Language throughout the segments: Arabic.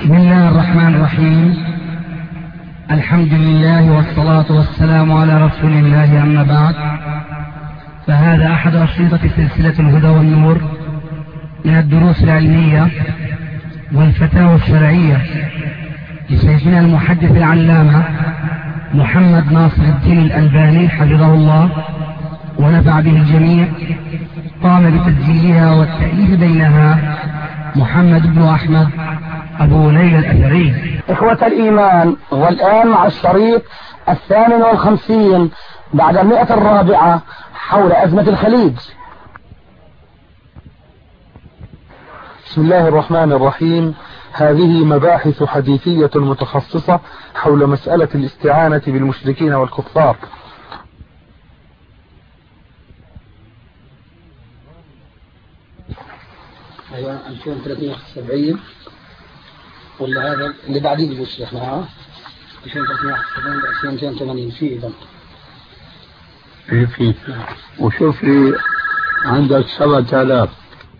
بسم الله الرحمن الرحيم. الحمد لله والصلاة والسلام على رسول الله، أما بعد، فهذا أحد أشرطة سلسلة الهدى والنور من الدروس العلمية والفتاوى الشرعية لشيخنا المحدث العلامة محمد ناصر الدين الألباني حفظه الله ونفع به الجميع. قام بتسجيلها والتأليف بينها محمد بن أحمد أبو ليلى الأثري. إخوة الإيمان، والآن مع الشريط 52 بعد 100 حول أزمة الخليج. بسم الله الرحمن الرحيم. هذه مباحث حديثية متخصصة حول مسألة الاستعانة بالمشركين والكفار. أيوة 2370 ولا هذا اللي بعدين يقول الشيخ معاه 2371 2280 في إذا في وشوف لي عندك 7000.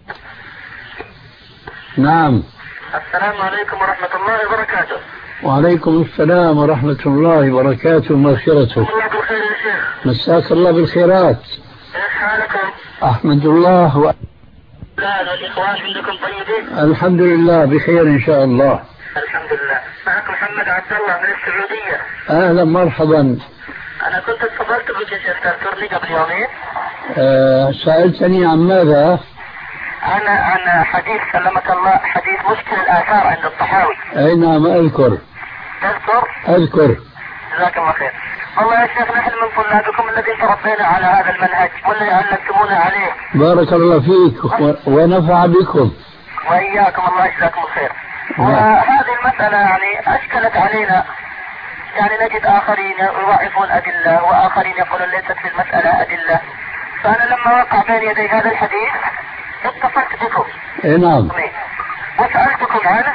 نعم. السلام عليكم ورحمة الله وبركاته. وعليكم السلام ورحمة الله وبركاته ومغفرته. الله بالخير يا شيخ. مساك الله بالخيرات. كيف حالكم؟ أحمد الله لا الإخوان عندكم طيبين؟ الحمد لله بخير إن شاء الله. الحمد لله. معكم محمد عبد الله من السعودية. أهلا مرحبا. أنا كنت اتصلت بك يا شيخ تذكرني قبل يومين. سألتني عن ماذا؟ عن حديث سلمك الله، حديث مشكل الآثار عند الطحاوي. أي نعم أذكر. تذكر؟ جزاك الله خير. والله يا شيخ نحن من طلابكم الذين تربينا على هذا المنهج والذي علمتمونا عليه. بارك الله فيك ونفع بكم. وإياكم، الله يجزاكم الخير. وهذه المسألة يعني أشكلت علينا، يعني نجد آخرين يضعفون أدلة وآخرين يقولون ليست في المسألة أدلة. فأنا لما وقع بين يدي هذا الحديث اتصلت بكم. نعم. وسألتكم عنه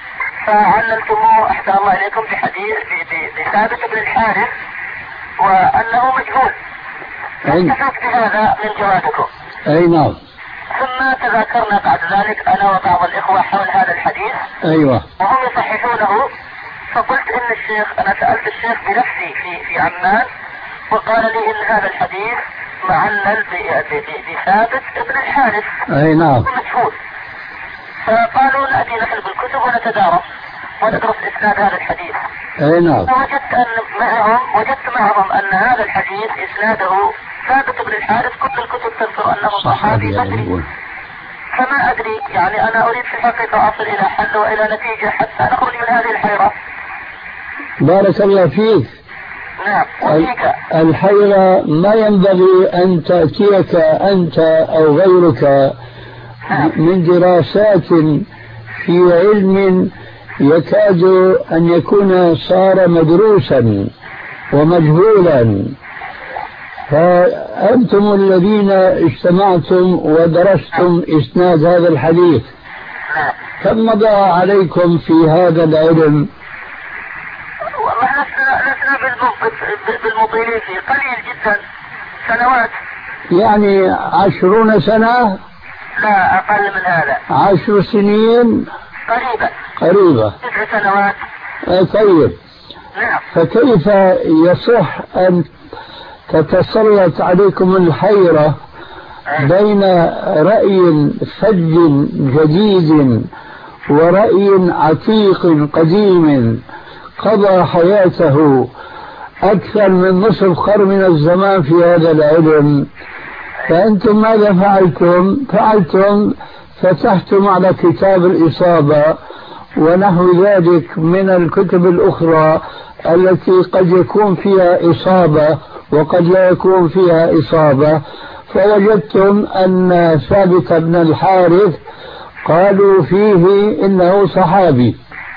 فعللتموه أحسن الله إليكم بحديث بثابت بن الحارث وأنه مجهول. استفدت بهذا من جوابكم. أي نعم. ثم تذاكرنا بعد ذلك أنا وبعض الإخوة حول هذا الحديث. أيوة. وهم يصححونه، فقلت إن الشيخ، أنا سألت الشيخ بنفسي في عمان وقال لي إن هذا الحديث معلل بثابت ابن الحارث. أي نعم. مجهول. فقالوا نأتي نحن بالكتب ونتدارس وندرس إسناد هذا الحديث. أي نعم. وجدت معهم أن هذا الحديث إسناده ثابت بن الحارث، كل الكتب تذكر أنه صحابي بدري. فما أدري، يعني أنا أريد في الحقيقة أصل إلى حل وإلى نتيجة حتى نخرج من هذه الحيرة. بارك الله فيك. نعم. وفيك. الحيرة ما ينبغي أن تأتيك أنت أو غيرك من دراسات في علم يكاد أن يكون صار مدروسا ومجهولا، فأنتم الذين اجتمعتم ودرستم إسناد هذا الحديث، كم مضى عليكم في هذا العلم؟ والله لسنا بالمطيلين فيه، قليل جدا، سنوات. يعني 20 سنة؟ لا أقل من هذا. 10 سنين؟ قريبة. 9 سنوات. طيب. نعم. فكيف يصح أن تتسلط عليكم الحيرة بين رأي فج جديد ورأي عتيق قديم قضى حياته أكثر من نصف قرن من الزمان في هذا العلم؟ فأنتم ماذا فعلتم فتحتم على كتاب الإصابة ونحو ذلك من الكتب الأخرى التي قد يكون فيها إصابة وقد لا يكون فيها إصابة، فوجدتم أن ثابت بن الحارث قالوا فيه إنه صحابي.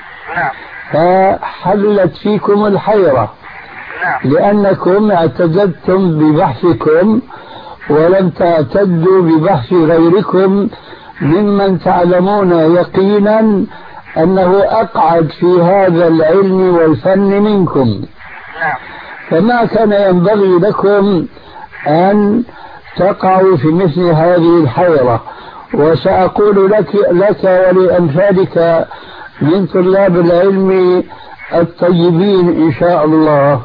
فحلت فيكم الحيرة لأنكم اعتددتم ببحثكم ولم تعتدوا ببحث غيركم ممن تعلمون يقينا أنه أقعد في هذا العلم والفن منكم. فما كان ينبغي لكم أن تقعوا في مثل هذه الحيرة. وسأقول لك ولأمثالك من طلاب العلم الطيبين إن شاء الله،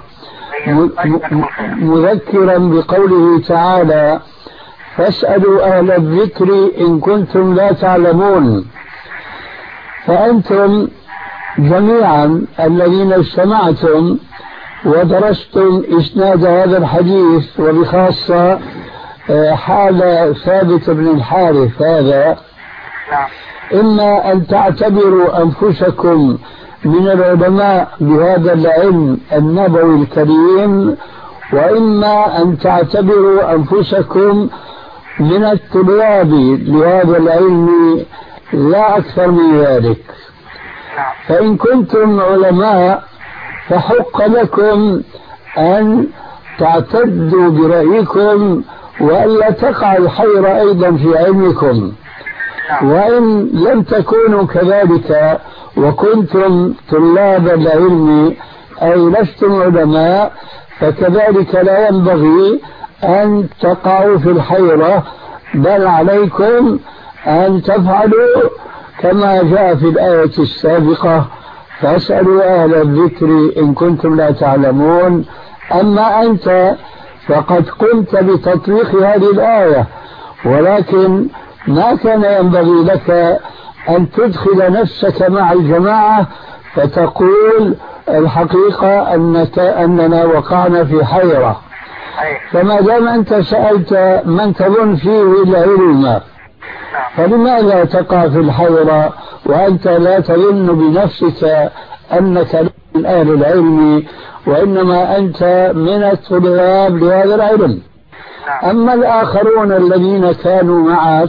مذكرا بقوله تعالى: فاسألوا أهل الذكر إن كنتم لا تعلمون. فأنتم جميعا الذين اجتمعتم ودرستم إسناد هذا الحديث، وبخاصة حال ثابت بن الحارث هذا، إما أن تعتبروا أنفسكم من العلماء بهذا العلم النبوي الكريم، وإما أن تعتبروا أنفسكم من الطلاب لهذا العلم لا أكثر من ذلك. فإن كنتم علماء فحق لكم أن تعتدوا برأيكم وألا تقع الحيرة أيضا في علمكم. وإن لم تكونوا كذلك وكنتم طلاب العلم أي لستم علماء، فكذلك لا ينبغي أن تقعوا في الحيرة، بل عليكم أن تفعلوا كما جاء في الآية السابقة: فاسألوا أهل الذكر إن كنتم لا تعلمون. أما أنت فقد قمت بتطبيق هذه الآية، ولكن ما كان ينبغي لك أن تدخل نفسك مع الجماعة فتقول الحقيقة أننا وقعنا في حيرة. فما دام أنت سألت من تظن فيه العلم، فلماذا تقع في الحيرة وأنت لا تظن بنفسك أنك من أهل العلم، وإنما أنت من الطلاب لهذا العلم؟ أما الآخرون الذين كانوا معك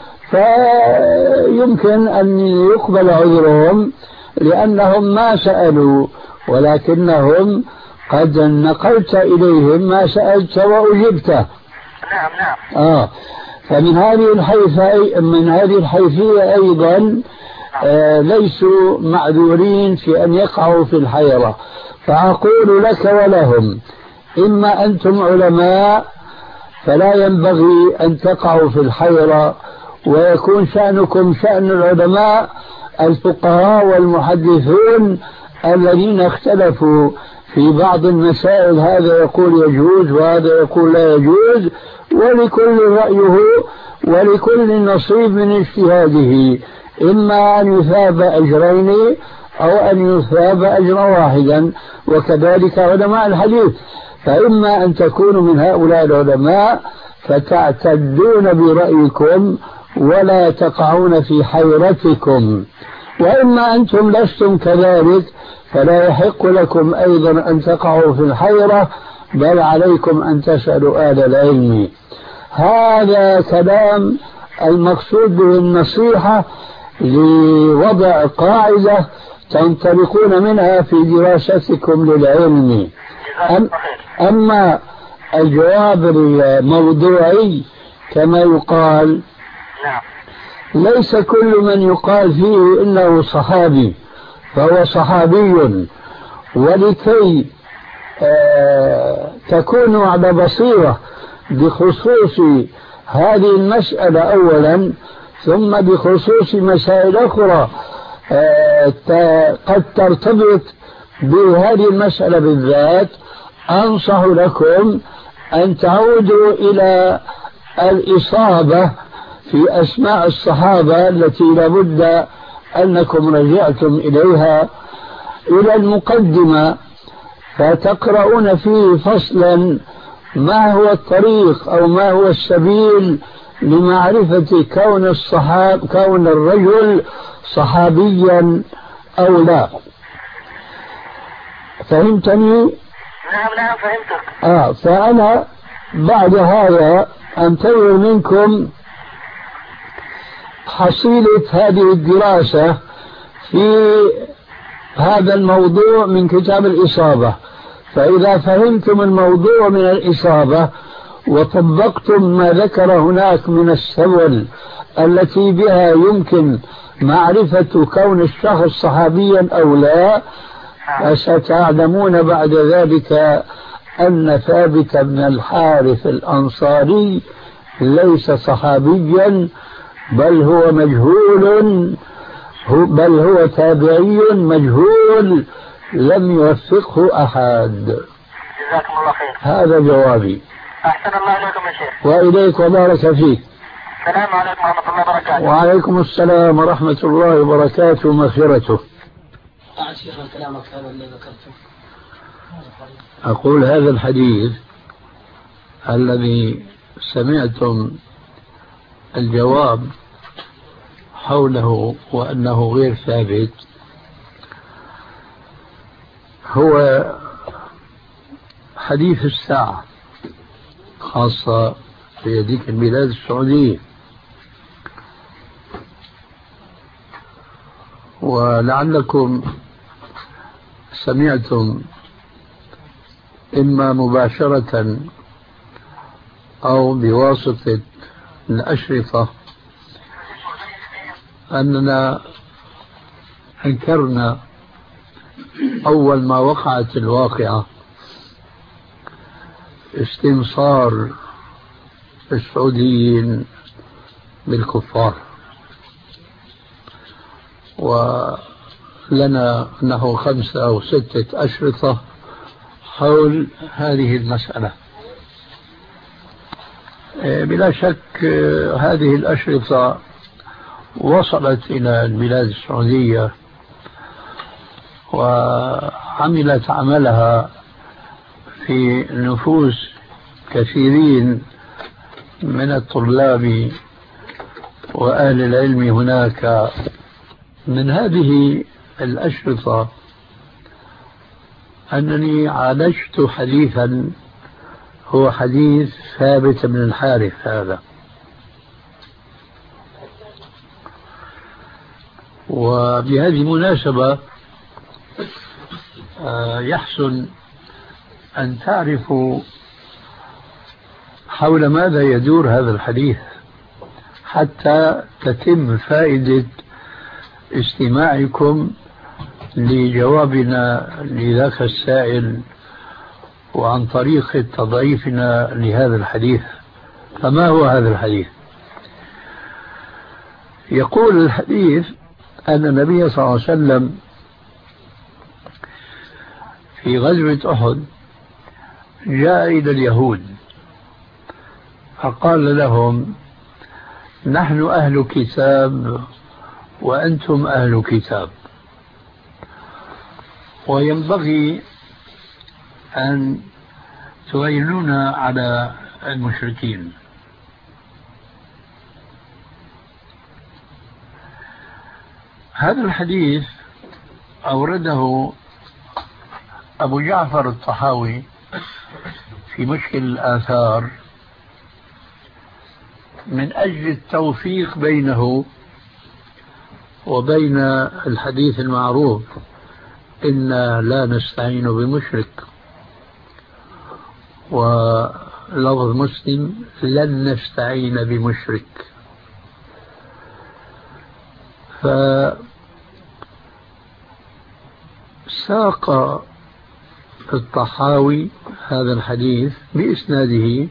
فيمكن أن يقبل عذرهم لأنهم ما سألوا، ولكنهم قد نقلت إليهم ما سألت وأجبته. نعم. فمن هذه الحيثية أيضا ليسوا معذورين في أن يقعوا في الحيرة. فأقول لك ولهم: إما أنتم علماء فلا ينبغي أن تقعوا في الحيرة، ويكون شأنكم شأن العلماء الفقهاء والمحدثون الذين اختلفوا في بعض المسائل، هذا يقول يجوز وهذا يقول لا يجوز، ولكل رأيه ولكل نصيب من اجتهاده، إما أن يثاب أجرين أو أن يثاب أجرا واحدا. وكذلك علماء الحديث، فإما أن تكونوا من هؤلاء العلماء فتعتدون برأيكم ولا تقعون في حيرتكم، وإما أنتم لستم كذلك فلا يحق لكم أيضا أن تقعوا في الحيرة، بل عليكم أن تسألوا أهل العلم. هذا كلام المقصود به النصيحة لوضع قاعدة تنطلقون منها في دراستكم للعلم. أما الجواب الموضوعي كما يقال، ليس كل من يقال فيه إنه صحابي فهو صحابي. ولكي تكونوا على بصيرة بخصوص هذه المسألة أولا، ثم بخصوص مسائل أخرى قد ترتبط بهذه المسألة بالذات، أنصح لكم أن تعودوا إلى الإصابة في أسماء الصحابة التي لابد أنكم رجعتم إليها، إلى المقدمة، فتقرؤون فيه فصلا ما هو الطريق أو ما هو السبيل لمعرفة كون الرجل صحابيا أو لا. فهمتني؟ نعم فهمتك. فأنا بعد هذا أنتظر منكم حصيلة هذه الدراسة في هذا الموضوع من كتاب الإصابة. فإذا فهمتم الموضوع من الإصابة وطبقتم ما ذكر هناك من السبل التي بها يمكن معرفة كون الشخص صحابيا أو لا، فستعلمون بعد ذلك أن ثابت بن الحارث الأنصاري ليس صحابيا، بل هو مجهول بل هو تابعي مجهول لم يوثقه أحد. جزاكم الله خير. هذا جوابي. أحسن الله إليكم يا شيخ. وإليك وبارك فيك. السلام عليكم ورحمة الله وبركاته. وعليكم السلام ورحمة الله وبركاته ومغفرته. أعد شيخنا كلامك هذا اللي ذكرته. أقول هذا الحديث الذي سمعتم الجواب حوله وأنه غير ثابت هو حديث الساعة، خاصة في هذيك البلاد السعودية. ولعلكم سمعتم إما مباشرة أو بواسطة الأشرطة أننا أنكرنا أول ما وقعت الواقعة استنصار السعوديين بالكفار، ولنا نحو 5 أو 6 أشرطة حول هذه المسألة. بلا شك هذه الأشرطة وصلت إلى البلاد السعودية وعملت عملها في نفوس كثيرين من الطلاب وأهل العلم هناك. من هذه الأشرطة أنني عالجت حديثا هو حديث ثابت بن الحارث هذا، وبهذه المناسبة يحسن أن تعرفوا حول ماذا يدور هذا الحديث حتى تتم فائدة استماعكم لجوابنا لذاك السائل وعن طريق تضعيفنا لهذا الحديث. فما هو هذا الحديث؟ يقول الحديث أن النبي صلى الله عليه وسلم في غزوة أحد جاء إلى اليهود فقال لهم: نحن أهل كتاب وأنتم أهل كتاب، وينبغي أن تعينونا على المشركين. هذا الحديث أورده أبو جعفر الطحاوي في مشكل الآثار من أجل التوفيق بينه وبين الحديث المعروف: إنا لا نستعين بمشرك، ولفظ مسلم: لن نستعين بمشرك. فساق الطحاوي هذا الحديث بإسناده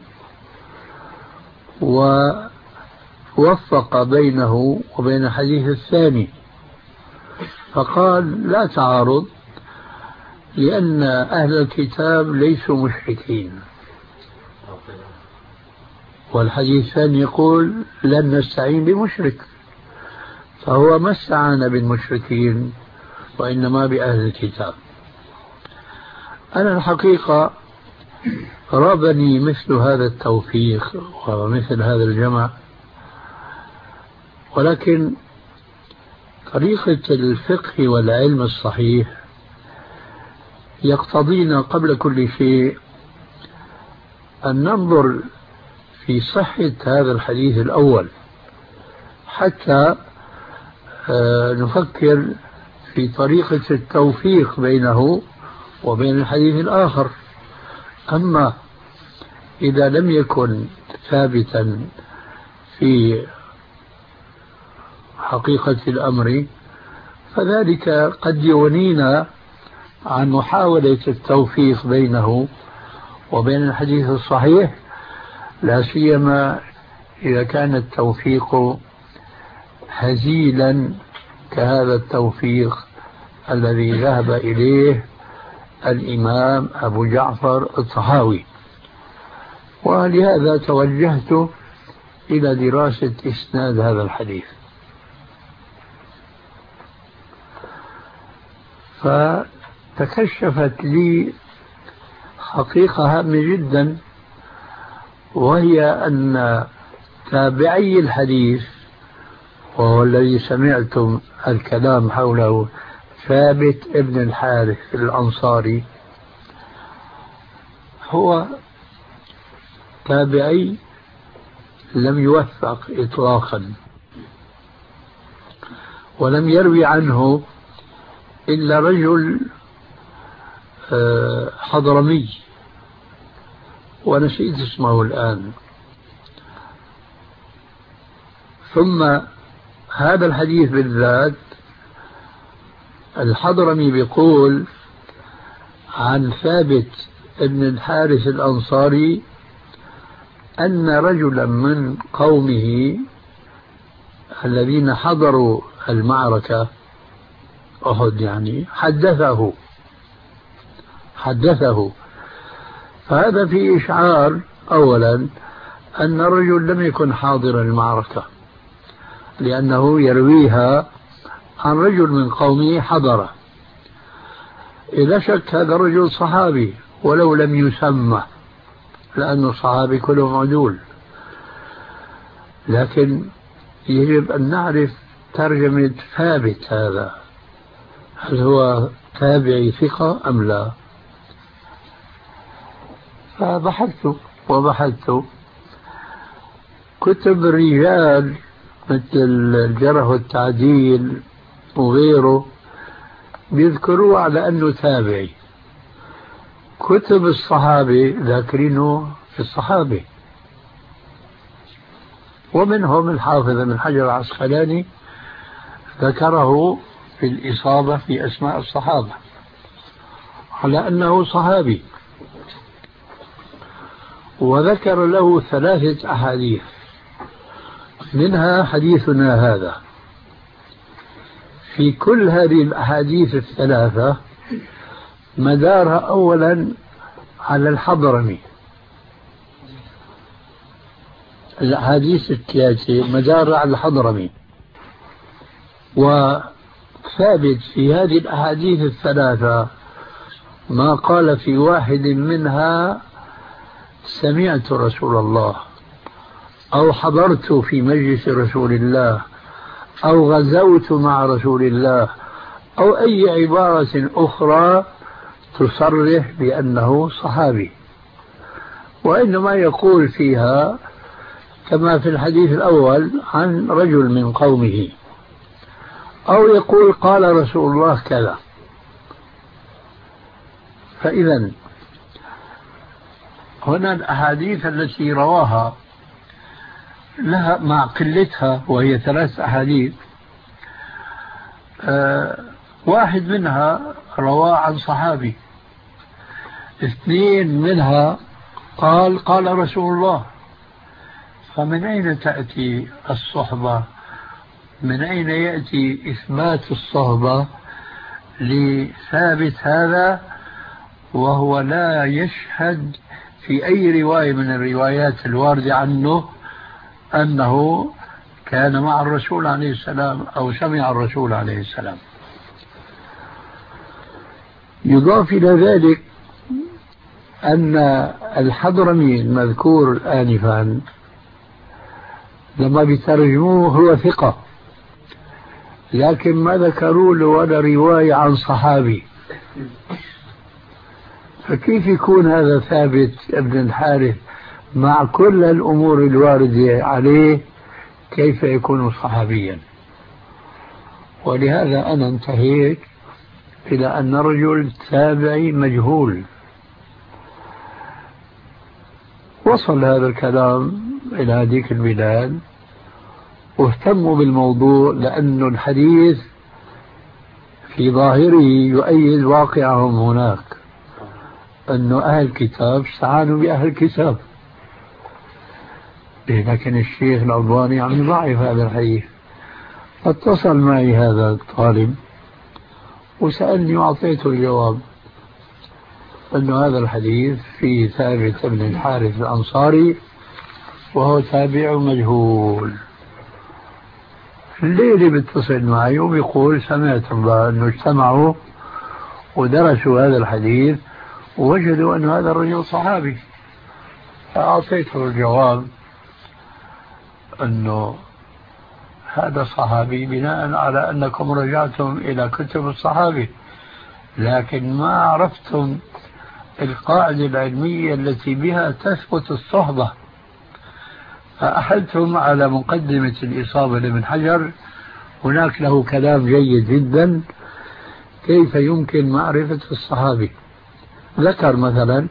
ووفق بينه وبين الحديث الثاني، فقال: لا تعارض، لأن أهل الكتاب ليسوا مشركين، والحديث الثاني يقول: لن نستعين بمشرك، فهو ما استعان بالمشركين وإنما بأهل الكتاب. أنا الحقيقة رابني مثل هذا التوفيق ومثل هذا الجمع، ولكن طريقة الفقه والعلم الصحيح يقتضينا قبل كل شيء أن ننظر في صحة هذا الحديث الأول حتى نفكر في طريقة التوفيق بينه وبين الحديث الآخر. أما إذا لم يكن ثابتا في حقيقة الأمر فذلك قد يغنينا عن محاولة التوفيق بينه وبين الحديث الصحيح، لا سيما إذا كان التوفيق هزيلا كهذا التوفيق الذي ذهب إليه الإمام أبو جعفر الطحاوي. ولهذا توجهت إلى دراسة إسناد هذا الحديث، فتكشفت لي حقيقة هامة جدا، وهي أن تابعي الحديث، وهو الذي سمعتم الكلام حوله، ثابت ابن الحارث الأنصاري، هو تابعي لم يوثق إطلاقا، ولم يروي عنه إلا رجل حضرمي ونسيت اسمه الآن. ثم هذا الحديث بالذات الحضرمي بيقول عن ثابت ابن الحارث الأنصاري أن رجلا من قومه الذين حضروا المعركة أحد يعني حدثه. فهذا فيه إشعار أولا أن الرجل لم يكن حاضر المعركة، لأنه يرويها عن رجل من قومه حضر. إلا شك هذا الرجل صحابي ولو لم يسمى، لأنه الصحابي كلهم عدول، لكن يجب أن نعرف ترجمة ثابت هذا، هل هو تابعي ثقة أم لا؟ فبحثت كتب الرجال مثل الجرح والتعديل وغيره بيذكروه على أنه تابعي. كتب الصحابة ذاكرينه في الصحابة، ومنهم الحافظ ابن حجر العسقلاني ذكره في الإصابة في أسماء الصحابة على أنه صحابي، وذكر له 3 أحاديث، منها حديثنا هذا. في كل هذه الأحاديث ال3 مدارها أولا على الحضرمي، الأحاديث ال3 مدارها على الحضرمي، وثابت في هذه الأحاديث ال3 ما قال في واحد منها سمعت رسول الله، أو حضرت في مجلس رسول الله، أو غزوت مع رسول الله، أو أي عبارة أخرى تصرح بأنه صحابي، وإنما يقول فيها كما في الحديث الأول عن رجل من قومه، أو يقول قال رسول الله كذا. فإذا هنا الأحاديث التي رواها لها مع قلتها، وهي 3 أحاديث، واحد منها رواه عن صحابي، 2 منها قال رسول الله. فمن أين تأتي الصحبة؟ من أين يأتي إثبات الصحبة لثابت هذا وهو لا يشهد في أي رواية من الروايات الواردة عنه أنه كان مع الرسول عليه السلام أو سمع الرسول عليه السلام؟ يضاف إلى ذلك أن الحضرمي المذكور آنفا لما بيترجموه هو ثقة، لكن ما ذكروا له ولا رواية عن صحابي، فكيف يكون هذا ثابت ابن الحارث مع كل الأمور الواردة عليه كيف يكون صحابيا؟ ولهذا أنا انتهيت إلى أن رجل تابعي مجهول. وصل هذا الكلام إلى هذيك البلاد واهتموا بالموضوع، لأن الحديث في ظاهره يؤيد واقعهم هناك، أن أهل الكتاب استعانوا بأهل الكتاب، لكن الشيخ الألباني عم يضعف هذا الحديث اتصل معي هذا الطالب وسألني وأعطيته الجواب أن هذا الحديث فيه ثابت بن الحارث الأنصاري وهو تابع مجهول. الليلة بيتصل معي وبيقول سمعت أنه اجتمعوا ودرسوا هذا الحديث ووجدوا أن هذا الرجل صحابي. فأعطيته الجواب أنه هذا صحابي بناء على أنكم رجعتم إلى كتب الصحابي، لكن ما عرفتم القاعدة العلمية التي بها تثبت الصحبة. فأحدتم على مقدمة الإصابة لابن حجر، هناك له كلام جيد جدا كيف يمكن معرفة الصحابي. ذكر مثلا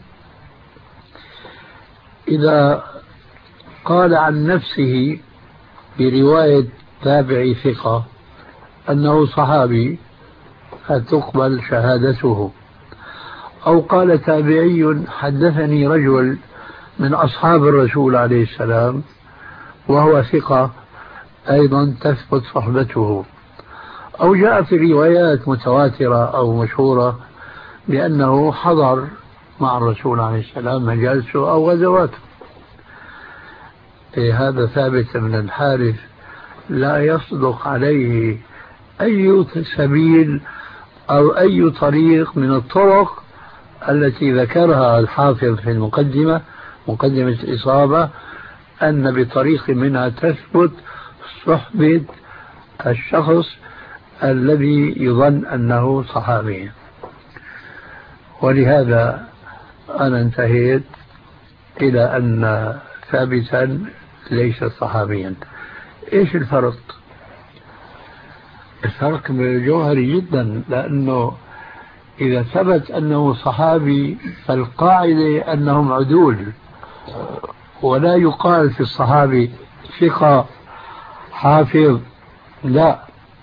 إذا قال عن نفسه برواية تابعي ثقة أنه صحابي فتقبل شهادته، أو قال تابعي حدثني رجل من أصحاب الرسول عليه السلام وهو ثقة أيضا تثبت صحبته، أو جاء في روايات متواترة أو مشهورة بأنه حضر مع الرسول عليه السلام مجالسه أو غزواته. هذا ثابت من الحارث لا يصدق عليه أي سبيل أو أي طريق من الطرق التي ذكرها الحافظ في المقدمة، مقدمة الإصابة، أن بطريق منها تثبت صحبة الشخص الذي يظن أنه صحابي. ولهذا أنا انتهيت إلى أن ثابتا ليس صحابيا. إيش الفرق؟ الفرق جوهري جدا، لأنه إذا ثبت أنه صحابي فالقاعدة أنهم عدول، ولا يقال في الصحابي ثقة حافظ، لا.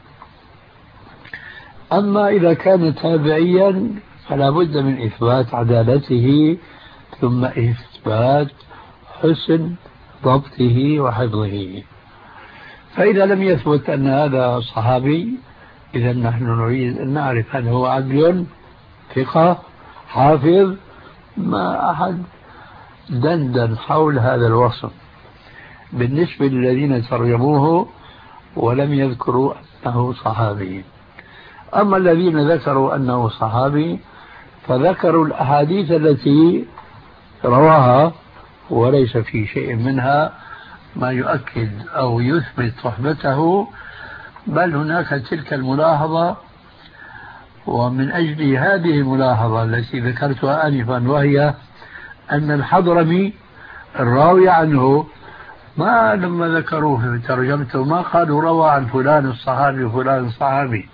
أما إذا كان تابعيا فلا بد من إثبات عدالته ثم إثبات حسن ضبطه وحفظه. فإذا لم يثبت أن هذا صحابي إذا نحن نريد أن نعرف هل هو عدل ثقة حافظ. ما أحد دندن حول هذا الوصف بالنسبة للذين ترجموه ولم يذكروا أنه صحابي. أما الذين ذكروا أنه صحابي فذكروا الأحاديث التي رواها وليس في شيء منها ما يؤكد أو يثبت صحبته، بل هناك تلك الملاحظة. ومن أجل هذه الملاحظة التي ذكرتها آنفا، وهي أن الحضرمي الراوي عنه ما لما ذكروه في ترجمته ما قالوا روى عن فلان الصحابي وفلان الصحابي.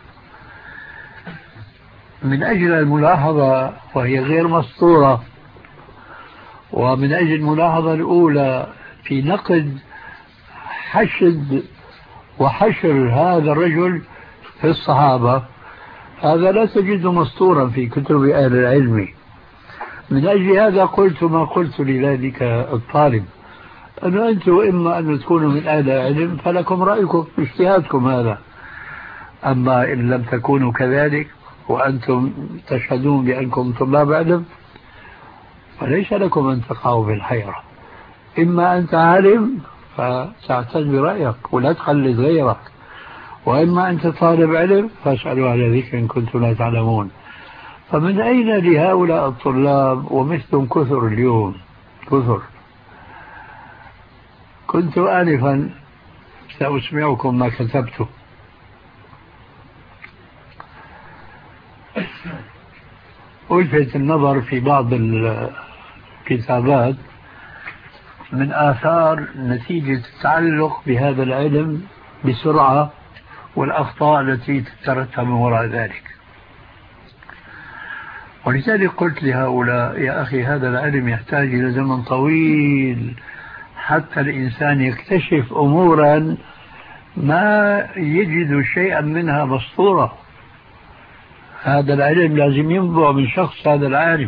من أجل الملاحظة وهي غير مسطورة، ومن أجل الملاحظة الأولى في نقد حشد وحشر هذا الرجل في الصحابة، هذا لا تجده مسطورا في كتب أهل العلم. من أجل هذا قلت ما قلت لذلك الطالب، أن أنتم إما أن تكونوا من أهل العلم فلكم رأيكم في اجتهادكم هذا، أما إن لم تكونوا كذلك وأنتم تشهدون بأنكم طلاب علم فليس لكم أن تقعوا بالحيرة. إما أنت عالم فتعتز برأيك ولا تقلد غيرك، وإما أنت طالب علم فاسألوا على ذكر إن كنتم لا تعلمون. فمن أين لهؤلاء الطلاب ومثلهم كثر اليوم كثر. كنت آنفا سأسمعكم ما كتبته. ألفت النظر في بعض الكتابات من آثار نتيجة التعلق بهذا العلم بسرعة والأخطاء التي تترتب من وراء ذلك. ولذلك قلت لهؤلاء يا أخي هذا العلم يحتاج إلى زمن طويل حتى الإنسان يكتشف أمورا ما يجد شيئا منها مسطورة. هذا العلم لازم ينبع من شخص هذا العالم.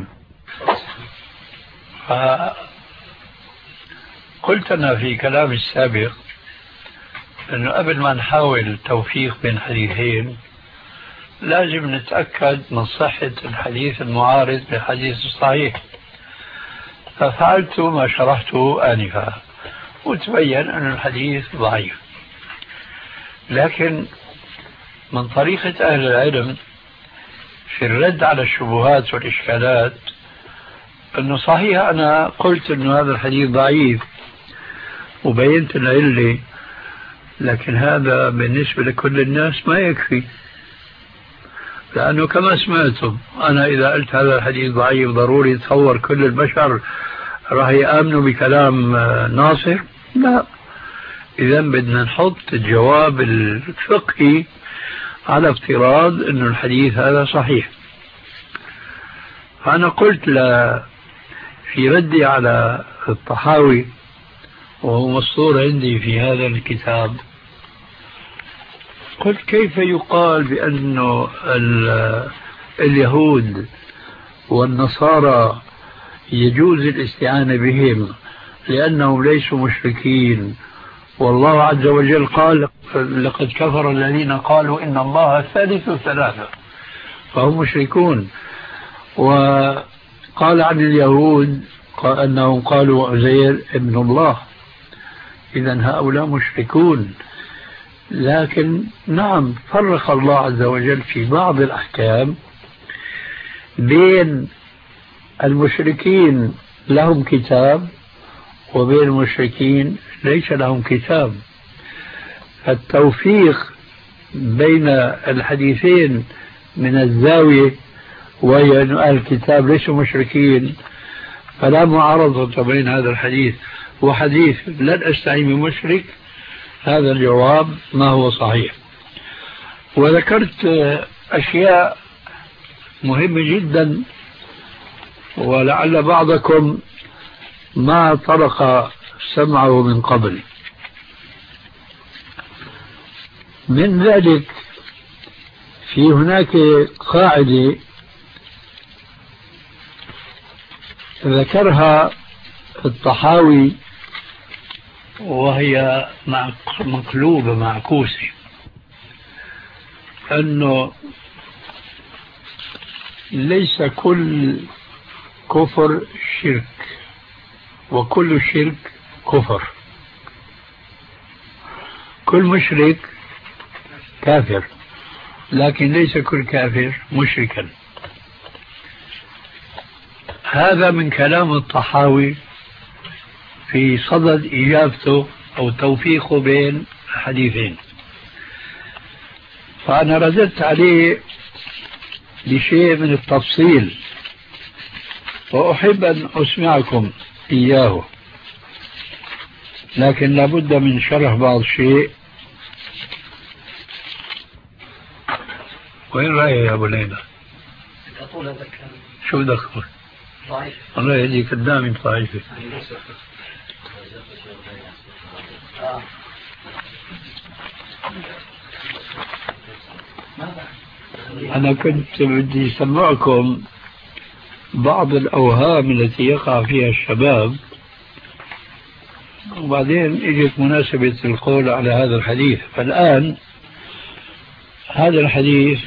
قلت أنا في كلامي السابق أنه قبل ما نحاول توفيق بين حديثين لازم نتأكد من صحة الحديث المعارض للحديث الصحيح، ففعلت ما شرحته آنفا وتبين أن الحديث ضعيف. لكن من طريقة أهل العلم في الرد على الشبهات والإشكالات أنه صحيح أنا قلت أنه هذا الحديث ضعيف وبينت العلة، لكن هذا بالنسبة لكل الناس ما يكفي، لأنه كما سمعتم أنا إذا قلت هذا الحديث ضعيف ضروري يتصور كل البشر راح يآمنوا بكلام ناصر؟ لا. إذا بدنا نحط الجواب الفقهي على افتراض أن الحديث هذا صحيح. فأنا قلت في ردي على الطحاوي وهو مسطور عندي في هذا الكتاب، قلت كيف يقال بأن اليهود والنصارى يجوز الاستعانة بهم لأنهم ليسوا مشركين، والله عز وجل قال لقد كفر الذين قالوا إن الله ثالث ثلاثة، فهم مشركون. وقال عن اليهود أنهم قالوا عزير ابن الله، إذن هؤلاء مشركون. لكن نعم فرق الله عز وجل في بعض الأحكام بين المشركين لهم كتاب وبين المشركين ليس لهم كتاب. التوفيق بين الحديثين من الزاوية وهي أن أهل الكتاب ليسوا مشركين، فلا معارضة بين هذا الحديث وحديث لن أستعين بمشرك، هذا الجواب ما هو صحيح. وذكرت أشياء مهمة جدا ولعل بعضكم ما طرق سمعه من قبل. من ذلك في هناك قاعدة ذكرها الطحاوي وهي مقلوبة معكوسة، أنه ليس كل كفر شرك وكل شرك كفر، كل مشرك كافر لكن ليس كل كافر مشركا. هذا من كلام الطحاوي في صدد إجابته أو توفيقه بين حديثين، فأنا رددت عليه بشيء من التفصيل وأحب أن أسمعكم إياه، لكن لابد من شرح بعض الشيء. وين رأيه يا أبو ليلى؟ شو بدك تقول؟ ضعيف. الله يهديك قدامي ضعيفة. أنا كنت بدي أسمعكم بعض الأوهام التي يقع فيها الشباب، وبعدين اجت مناسبة القول على هذا الحديث. فالآن هذا الحديث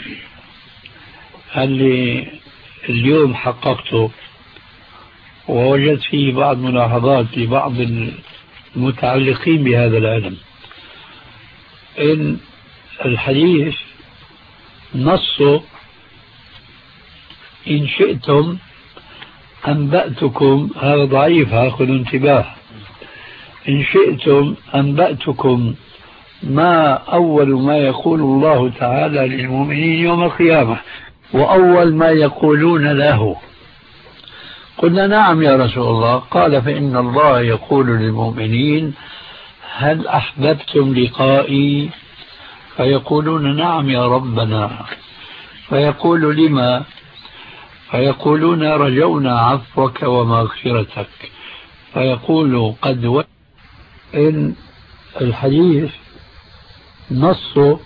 اللي اليوم حققته ووجدت فيه بعض ملاحظات لبعض المتعلقين بهذا العلم، إن الحديث نصه إن شئتم أنبأتكم، هذا ضعيف، هاخذ انتباه، إن شئتم أنبأتكم ما أول ما يقول الله تعالى للمؤمنين يوم القيامة وأول ما يقولون له. قلنا نعم يا رسول الله. قال فإن الله يقول للمؤمنين هل أحببتم لقائي؟ فيقولون نعم يا ربنا. فيقول لما؟ فيقولون رجونا عفوك ومغفرتك. فيقول قد إن الحديث نصه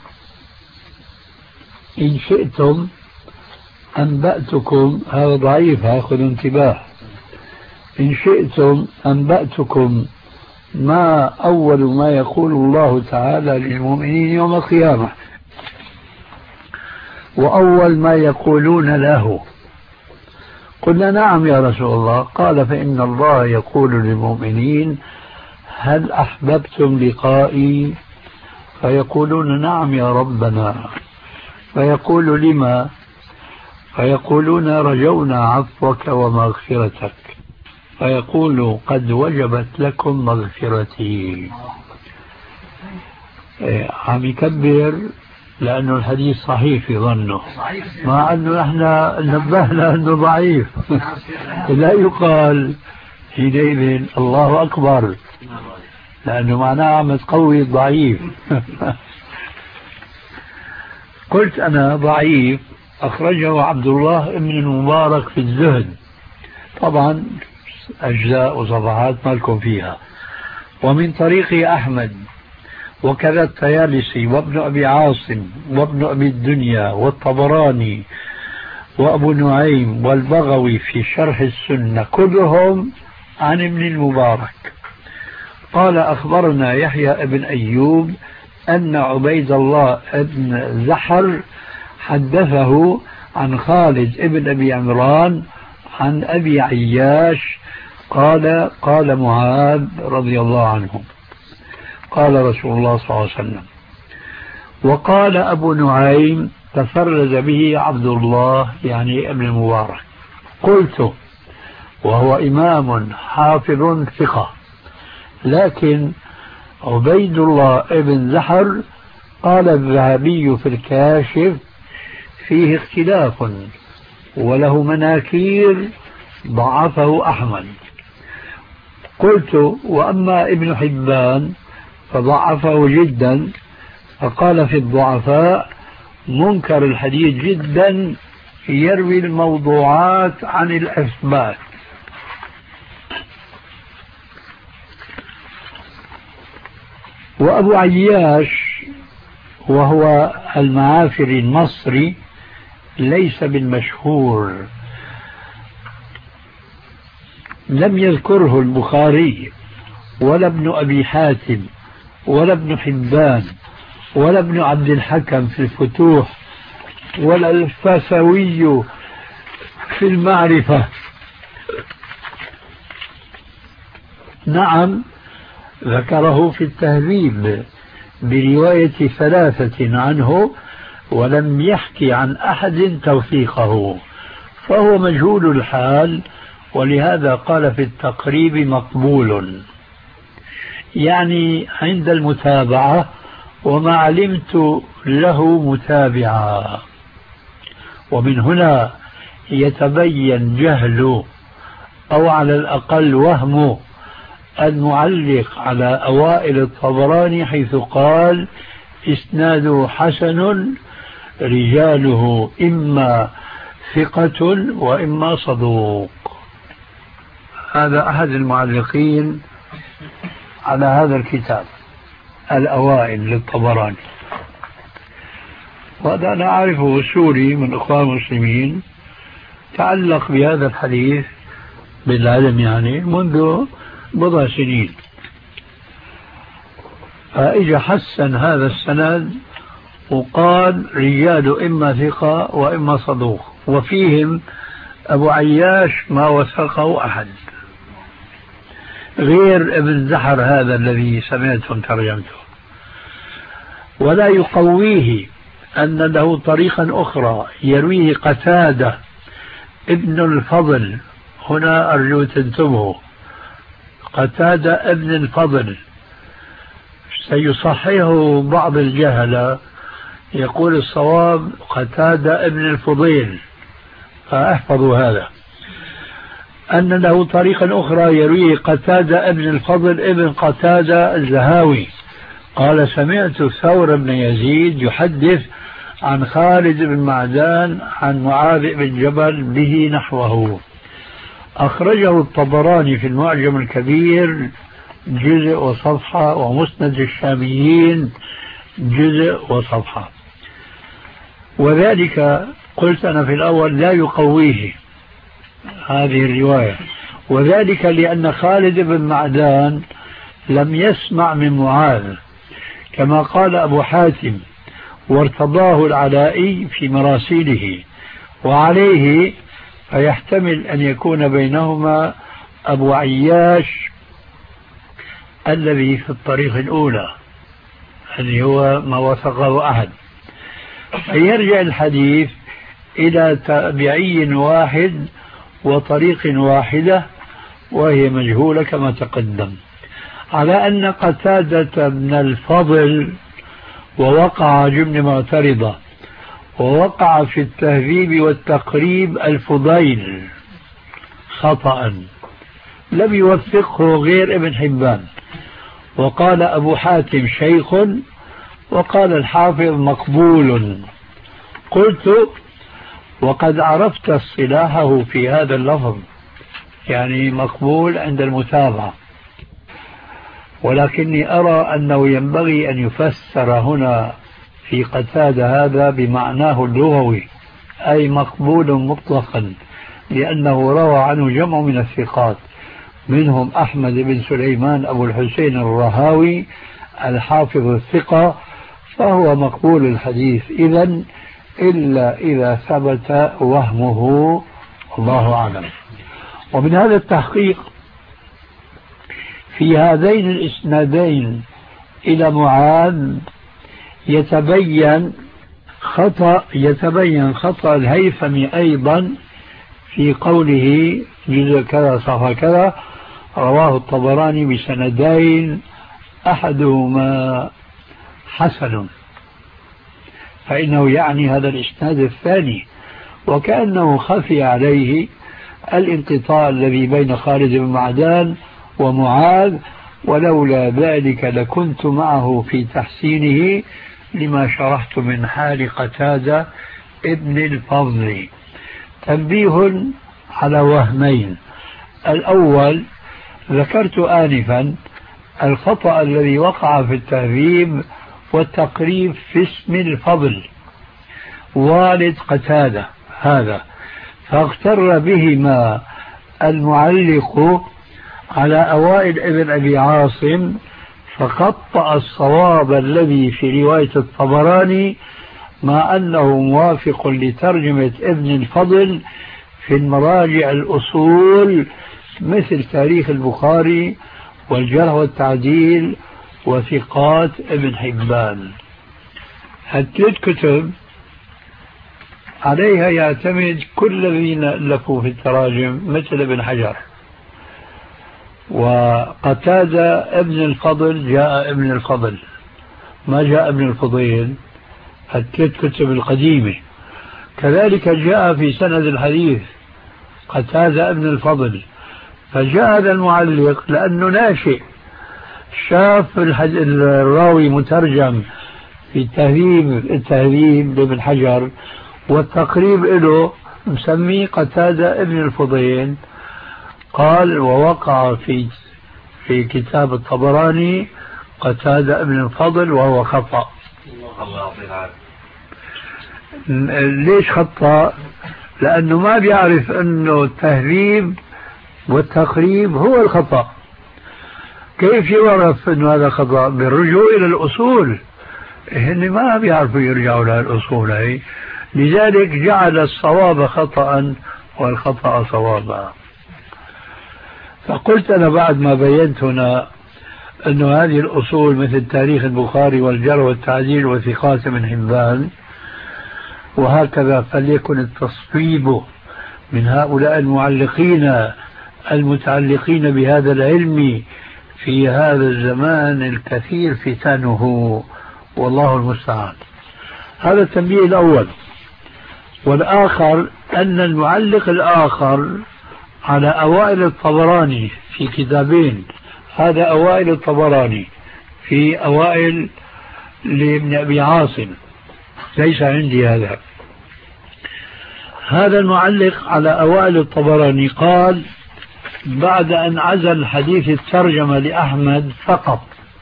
إن شئتم أنبأتكم، هذا ضعيف، هاخذ انتباه، إن شئتم أنبأتكم ما أول ما يقول الله تعالى للمؤمنين يوم القيامة، وأول ما يقولون له. قلنا نعم يا رسول الله. قال فإن الله يقول للمؤمنين هل أحببتم لقائي؟ فيقولون نعم يا ربنا. فيقول لما؟ فيقولون رجونا عفوك ومغفرتك. فيقول قد وجبت لكم مغفرتي. عم يكبر لأنه الحديث صحيح في ظنه، مع أنه احنا نبهنا أنه ضعيف. لا يقال حينئذ الله أكبر، لأنه معناه عم تقوي الضعيف. قلت أنا ضعيف أخرجه عبد الله بن المبارك في الزهد، طبعا أجزاء وصفحات ما لكم فيها، ومن طريق أحمد، وكذا الطيالسي وابن أبي عاصم وابن أبي الدنيا والطبراني وأبو نعيم والبغوي في شرح السنة، كلهم عن ابن المبارك. قال أخبرنا يحيى بن أيوب أن عبيد الله بن زحر حدثه عن خالد بن أبي عمران عن أبي عياش قال قال معاذ رضي الله عنه قال رسول الله صلى الله عليه وسلم. وقال أبو نعيم تفرد به عبد الله يعني ابن المبارك. قلت وهو إمام حافظ ثقة، لكن عبيد الله ابن زحر قال الذهبي في الكاشف فيه اختلاف وله مناكير ضعفه أحمد. قلت وأما ابن حبان فضعفه جدا، فقال في الضعفاء منكر الحديث جدا يروي الموضوعات عن الأثبات. وأبو عياش وهو المعافري المصري ليس بالمشهور، لم يذكره البخاري ولا ابن أبي حاتم ولا ابن حبان ولا ابن عبد الحكم في الفتوح ولا الفاسوي في المعرفة. نعم ذكره في التهذيب برواية 3 عنه، ولم يحكي عن أحد توثيقه، فهو مجهول الحال، ولهذا قال في التقريب مقبول، يعني عند المتابعة، وما علمت له متابعا. ومن هنا يتبين جهل أو على الأقل وهم المعلق على أوائل الطبراني حيث قال إسناده حسن رجاله إما ثقة وإما صدوق. هذا أحد المعلقين على هذا الكتاب الأوائل للطبراني، وهذا أنا أعرفه سوري من إخوان المسلمين تعلق بهذا الحديث بالعلم يعني منذ بضع سنين، فإجا حسن هذا السند وقال رجال إما ثقة وإما صدوق، وفيهم أبو عياش ما وثقه أحد غير ابن زحر هذا الذي سمعتم ترجمته. ولا يقويه أن له طريقا أخرى يرويه قتادة ابن الفضل. هنا أرجو تنتبهوا، قتادة ابن الفضل سيصححه بعض الجهلة، يقول الصواب قتادة ابن الفضيل، فاحفظوا هذا، أن له طريقا أخرى يرويه قتادة ابن الفضل ابن قتادة الزهاوي قال سمعت ثور بن يزيد يحدث عن خالد بن معدان عن معاذ بن جبل به نحوه. أخرجه الطبراني في المعجم الكبير جزء وصفحة، ومسند الشاميين جزء وصفحة. وذلك قلت أنا في الأول لا يقويه هذه الرواية، وذلك لأن خالد بن معدان لم يسمع من معاذ كما قال أبو حاتم وارتضاه العلائي في مراسيله، وعليه فيحتمل أن يكون بينهما أبو عياش الذي في الطريق الأولى اللي هو ما وثقه أحد، فيرجع الحديث إلى تابعي واحد وطريق واحدة وهي مجهولة كما تقدم، على أن قتادة بن الفضل ووقع جبن معترضة ووقع في التهذيب والتقريب الفضيل خطأ لم يوثقه غير ابن حبان، وقال أبو حاتم شيخ وقال الحافظ مقبول. قلت وقد عرفت اصطلاحه في هذا اللفظ، يعني مقبول عند المتابعة، ولكني أرى أنه ينبغي أن يفسر هنا في قتادة هذا بمعناه اللغوي، أي مقبول مطلقا، لأنه روى عنه جمع من الثقات منهم أحمد بن سليمان أبو الحسين الرهاوي الحافظ الثقة، فهو مقبول الحديث إذن إلا إذا ثبت وهمه، الله أعلم. ومن هذا التحقيق في هذين الإسنادين إلى معاذ يتبين خطأ الهيثمي أيضا في قوله جزء كذا صفحة كذا رواه الطبراني بسندين أحدهما حسن، فإنه يعني هذا الإسناد الثاني، وكأنه خفي عليه الانقطاع الذي بين خالد بن معدان ومعاذ، ولولا ذلك لكنت معه في تحسينه لما شرحت من حال قتادة ابن الفضل. تنبيه على وهمين: الأول ذكرت آنفا الخطأ الذي وقع في التهذيب والتقريب في اسم الفضل والد قتادة هذا، فاغتر بهما المعلق على أوائل ابن أبي عاصم، فخطأ الصواب الذي في رواية الطبراني مع أنه موافق لترجمة ابن الفضل في المراجع الأصول مثل تاريخ البخاري والجرح والتعديل وثقات ابن حبان. هالثلاث كتب عليها يعتمد كل الذين ألفوا في التراجم مثل ابن حجر. وقتادة ابن الفضل جاء ابن الفضل، ما جاء ابن الفضيل، الثلاث كتب القديمة. كذلك جاء في سند الحديث قتادة ابن الفضل، فجاء هذا المعلق لأنه ناشئ شاف الراوي مترجم في التهذيب لابن حجر والتقريب له مسميه قتادة ابن الفضيل، قال ووقع في كتاب الطبراني قتادة ابن الفضل وهو خطأ. ليش خطأ؟ لأنه ما بيعرف أنه التهذيب والتقريب هو الخطأ. كيف يعرف أنه هذا خطأ؟ بالرجوع إلى الأصول، هن ما بيعرفوا يرجعوا لها الأصول هي، لذلك جعل الصواب خطأ والخطأ صوابا. فقلت أنا بعد ما بينت هنا أن هذه الأصول مثل تاريخ البخاري والجرح والتعديل وثقات من حبان وهكذا، فليكن التصويب من هؤلاء المعلقين المتعلقين بهذا العلم في هذا الزمان الكثير فتنه، والله المستعان. هذا التنبيه الأول. والآخر أن المعلق الآخر على أوائل الطبراني في كتابين، هذا أوائل الطبراني في أوائل لابن أبي عاصم، ليس عندي هذا المعلق على أوائل الطبراني قال بعد أن عزل حديث الترجمة لأحمد فقط،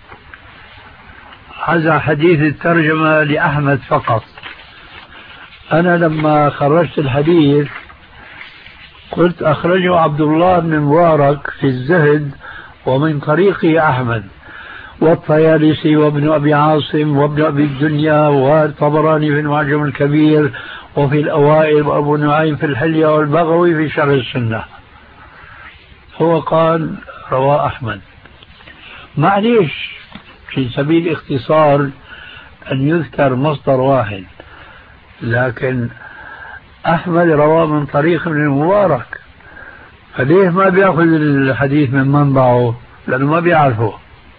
عزل حديث الترجمة لأحمد فقط. أنا لما خرجت الحديث قلت أخرجه عبد الله بن مبارك في الزهد ومن طريق أحمد والطيالسي وابن أبي عاصم وابن أبي الدنيا والطبراني في المعجم الكبير وفي الأوائل وأبو نعيم في الحلية والبغوي في شرح السنة. هو قال رواه أحمد. معليش في سبيل اختصار أن يذكر مصدر واحد، لكن أحمد رواه من طريق ابن المبارك، فليه ما بيأخذ الحديث من منبعه؟ لأنه ما بيعرفه.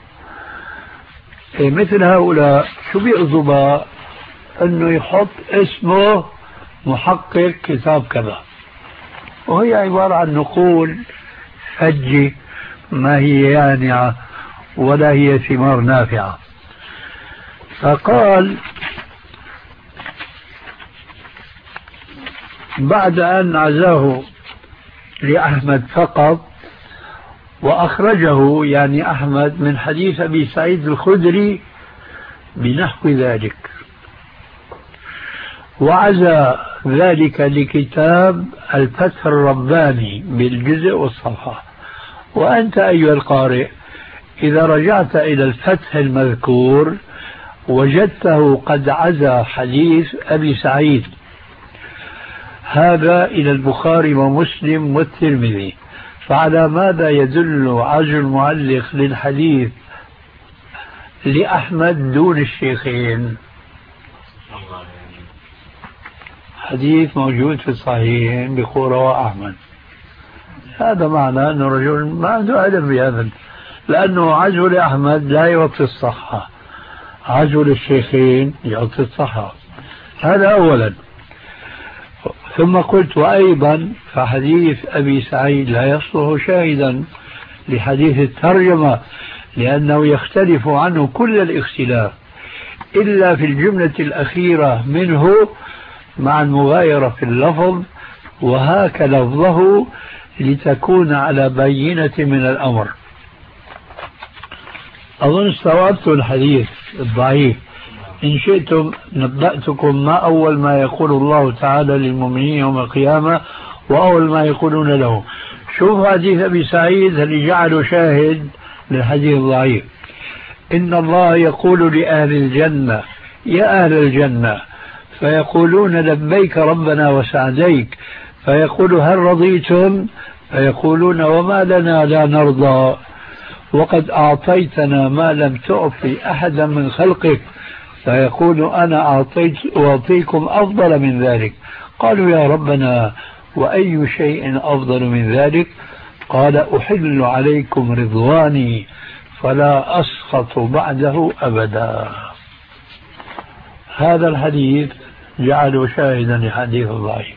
مثل هؤلاء شو بيقصد أنه يحط اسمه محقق كتاب كذا، وهي عبارة عن نقول فجة ما هي يانعة ولا هي ثمار نافعة. فقال بعد أن عزاه لأحمد فقط وأخرجه يعني أحمد من حديث أبي سعيد الخدري بنحو ذلك، وعزى ذلك لكتاب الفتح الرباني بالجزء والصفحة. وأنت أيها القارئ إذا رجعت إلى الفتح المذكور وجدته قد عزى حديث أبي سعيد هذا إلى البخاري ومسلم والترمذي، فعلى ماذا يدل عزو المعلق للحديث لأحمد دون الشيخين؟ حديث موجود في الصحيحين بقول رواه أحمد، هذا معنى أنه رجل ما عنده علم بهذا، لأنه عزو لأحمد لا يعطي الصحة، عزو للشيخين يعطي الصحة. هذا أولا. ثم قلت وأيضا فحديث أبي سعيد لا يصلح شاهدا لحديث الترجمة، لأنه يختلف عنه كل الاختلاف إلا في الجملة الأخيرة منه مع المغايرة في اللفظ، وهاك لفظه لتكون على بينة من الأمر. أظن استوعبت الحديث الضعيف. إن شئتم نبأتكم ما أول ما يقول الله تعالى للمؤمنين يوم القيامة وأول ما يقولون له. شوف حديث أبي سعيد اللي جعله شاهد للحديث الضعيف. إن الله يقول لأهل الجنة يا أهل الجنة، فيقولون لبيك ربنا وسعديك، فيقول هل رضيتم؟ فيقولون وما لنا لا نرضى وقد أعطيتنا ما لم تعطي أحدا من خلقك، فيقول أنا أعطيكم أفضل من ذلك. قالوا يا ربنا وأي شيء أفضل من ذلك؟ قال أحل عليكم رضواني فلا أسخط بعده أبدا. هذا الحديث جعله شاهدا لحديث ضعيف.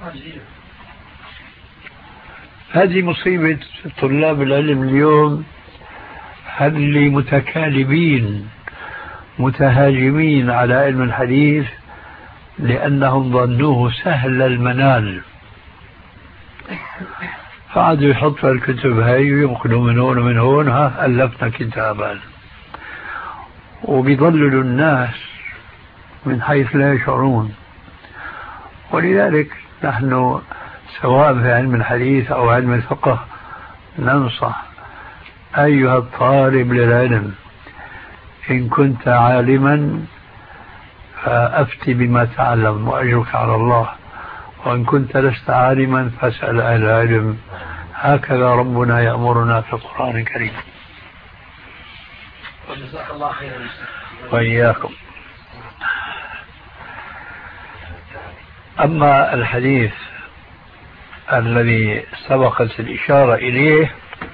هذه مصيبة طلاب العلم اليوم، اللي متكالبين متهاجمين على علم الحديث لأنهم ظنوه سهل المنال، فعادوا يحطوا الكتب هاي وينقلوا من هون ومن هون، ها ألفنا كتابا، وبيضللوا الناس من حيث لا يشعرون. ولذلك نحن سواء في علم الحديث أو علم الفقه ننصح أيها الطالب للعلم إن كنت عالما فأفتي بما تعلم وأجرك على الله، وإن كنت لست عالما فاسأل أهل العلم. هكذا ربنا يأمرنا في القرآن الكريم. وجزاك الله خيرا. وإياكم. أما الحديث الذي سبقت الإشارة إليه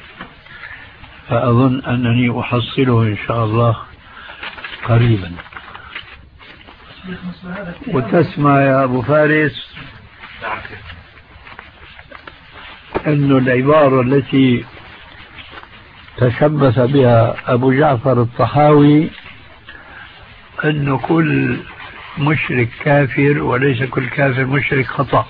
فأظن أنني أحصله إن شاء الله قريبا. وتسمع يا أبو فارس أن العبارة التي تشبث بها أبو جعفر الطحاوي أن كل مشرك كافر وليس كل كافر مشرك خطأ.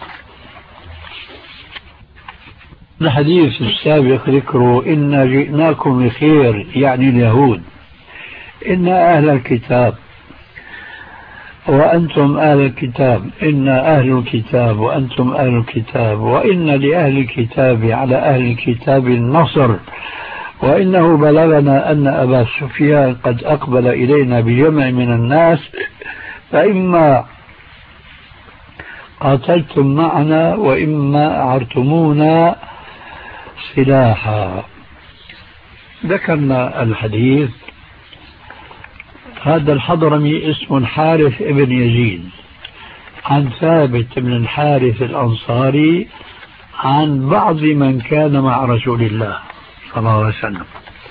الحديث السابق ذكره إنا جئناكم بخير يعني اليهود، إنا أهل الكتاب وأنتم أهل الكتاب، إنا أهل الكتاب وأنتم أهل الكتاب، وإن لأهل الكتاب على أهل الكتاب النصر، وإنه بلغنا أن أبا سفيان قد أقبل إلينا بجمع من الناس فإما قاتلتم معنا وإما أعرتمونا سلاحا. ذكرنا الحديث. هذا الحضرمي اسمه الحارث ابن يزيد عن ثابت بن الحارث الأنصاري عن بعض من كان مع رسول الله صلى الله عليه وسلم.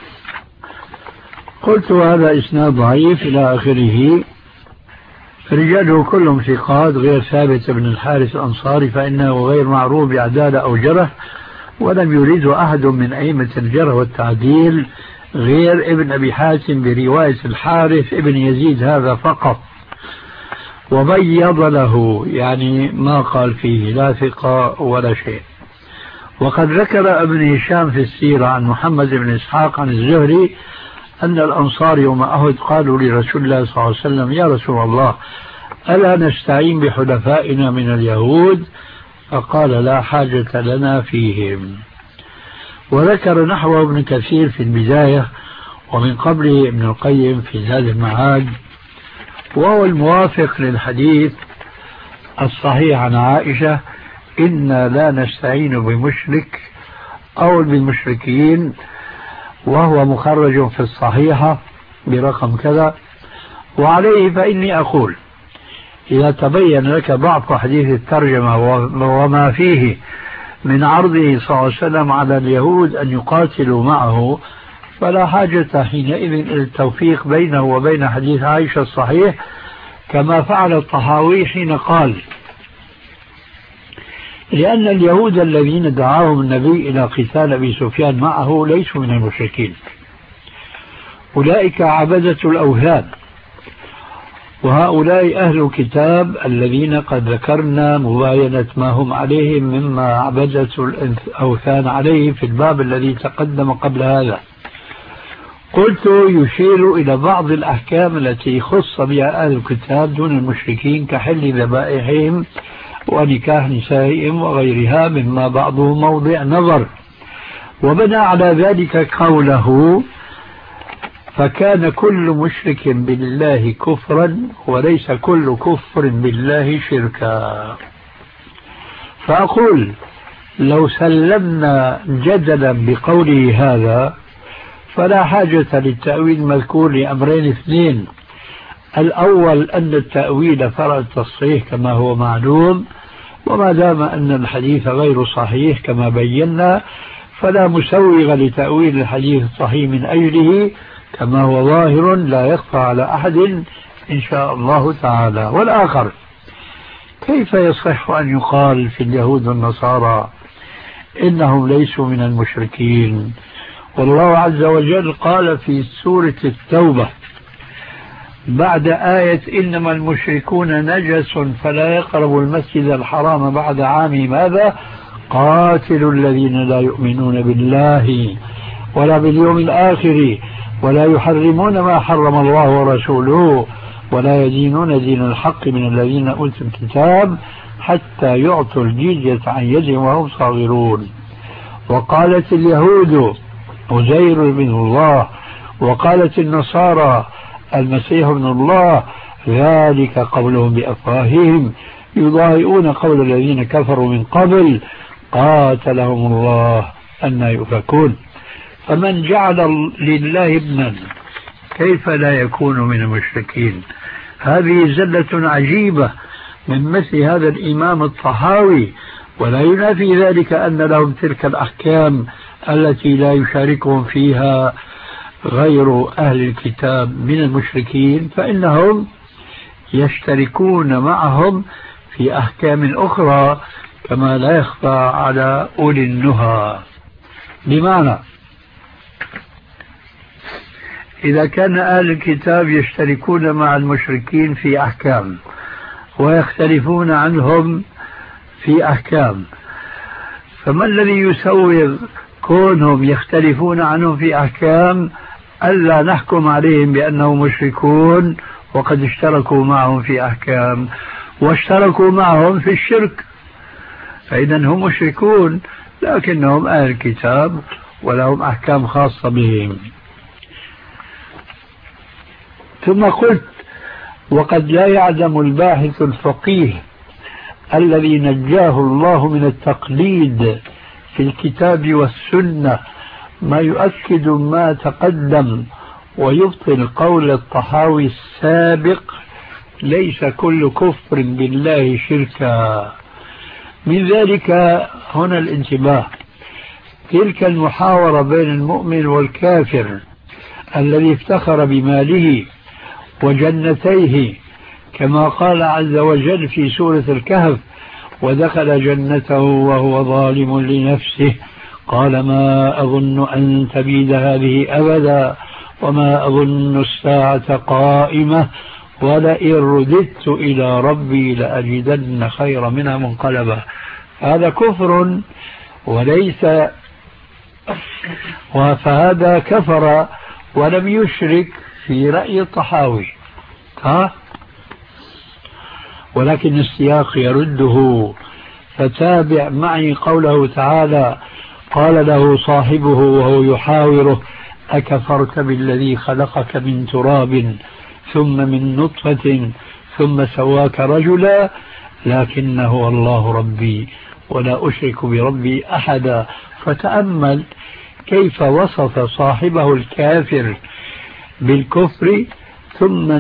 قلت هذا إسناد ضعيف إلى آخره، رجاله كلهم ثقات غير ثابت بن الحارث الأنصاري فإنه غير معروف بعدالة أو جرح، ولم يريده أحد من أئمة الجرح والتعديل غير ابن أبي حاتم برواية الحارث ابن يزيد هذا فقط، وبيض له يعني ما قال فيه لا ثقة ولا شيء. وقد ذكر ابن هشام في السيرة عن محمد بن إسحاق عن الزهري أن الأنصار يوم أحد قالوا لرسول الله صلى الله عليه وسلم: يا رسول الله، ألا نستعين بحلفائنا من اليهود؟ فقال: لا حاجة لنا فيهم. وذكر نحوه ابن كثير في البداية، ومن قبله ابن القيم في زاد المعاد، وهو الموافق للحديث الصحيح عن عائشة: إنا لا نستعين بمشرك أو بالمشركين، وهو مخرج في الصحيحة برقم كذا. وعليه فإني أقول: إذا تبين لك ضعف حديث الترجمة وما فيه من عرضه صلى الله عليه وسلم على اليهود أن يقاتلوا معه، فلا حاجة حينئذ إلى التوفيق بينه وبين حديث عائشة الصحيح، كما فعل الطحاوي حين قال: لأن اليهود الذين دعاهم النبي إلى قتال أبي سفيان معه ليسوا من المشركين، أولئك عبدة الأوثان، وهؤلاء أهل الكتاب الذين قد ذكرنا مباينة ما هم عليه مما عبدة الأوثان عليه في الباب الذي تقدم قبل هذا. قلت: يشير إلى بعض الأحكام التي خص بها أهل الكتاب دون المشركين كحل ذبائحهم ونكاح نسائهم وغيرها، مما بعضه موضع نظر. وبنى على ذلك قوله: فكان كل مشرك بالله كفرا وليس كل كفر بالله شركا. فأقول: لو سلمنا جدلا بقوله هذا فلا حاجة للتأويل المذكور لأمرين اثنين: الأول أن التأويل فرع التصحيح كما هو معلوم، وما دام أن الحديث غير صحيح كما بينا فلا مسوغ لتأويل الحديث الصحيح من أجله، كما هو ظاهر لا يخفى على أحد إن شاء الله تعالى. والآخر: كيف يصح أن يقال في اليهود والنصارى إنهم ليسوا من المشركين، والله عز وجل قال في سورة التوبة بعد آية إنما المشركون نجس فلا يقربوا المسجد الحرام بعد عام ماذا؟ قاتلوا الذين لا يؤمنون بالله ولا باليوم الآخر ولا يحرمون ما حرم الله ورسوله ولا يدينون دين الحق من الذين أوتوا الكتاب حتى يعطوا الجزية عن يد وهم صاغرون. وقالت اليهود عزير بن الله، وقالت النصارى المسيح ابن الله، ذلك قولهم بأفواههم يضاهئون قول الذين كفروا من قبل قاتلهم الله أن يؤفكون. فمن جعل لله ابنا كيف لا يكون من المشركين؟ هذه زلة عجيبة من مثل هذا الإمام الطحاوي، ولا ينافي ذلك أن لهم تلك الأحكام التي لا يشاركهم فيها غير أهل الكتاب من المشركين، فإنهم يشتركون معهم في أحكام أخرى كما لا يخفى على أولي النهى. بمعنى إذا كان أهل الكتاب يشتركون مع المشركين في أحكام ويختلفون عنهم في أحكام، فما الذي يسوغ كونهم يختلفون عنهم في أحكام ألا نحكم عليهم بأنهم مشركون وقد اشتركوا معهم في أحكام واشتركوا معهم في الشرك؟ فإذا هم مشركون لكنهم أهل الكتاب ولهم أحكام خاصة بهم. ثم قلت: وقد لا يعلم الباحث الفقيه الذي نجاه الله من التقليد في الكتاب والسنة ما يؤكد ما تقدم ويبطل قول الطحاوي السابق: ليس كل كفر بالله شركا. من ذلك هنا الانتباه: تلك المحاورة بين المؤمن والكافر الذي افتخر بماله وجنتيه، كما قال عز وجل في سورة الكهف: ودخل جنته وهو ظالم لنفسه قال ما أظن أن تبيد هذه أبدا وما أظن الساعة قائمة ولئن رددت إلى ربي لأجدن خيرا منها منقلبا. هذا كفر وليس، فهذا كفر ولم يشرك في رأي الطحاوي، ولكن السياق يرده. فتابع معي قوله تعالى: قال له صاحبه وهو يحاوره: أكفرت بالذي خلقك من تراب ثم من نطفة ثم سواك رجلا لكن هو الله ربي ولا أشرك بربي أحدا. فتأمل كيف وصف صاحبه الكافر بالكفر ثم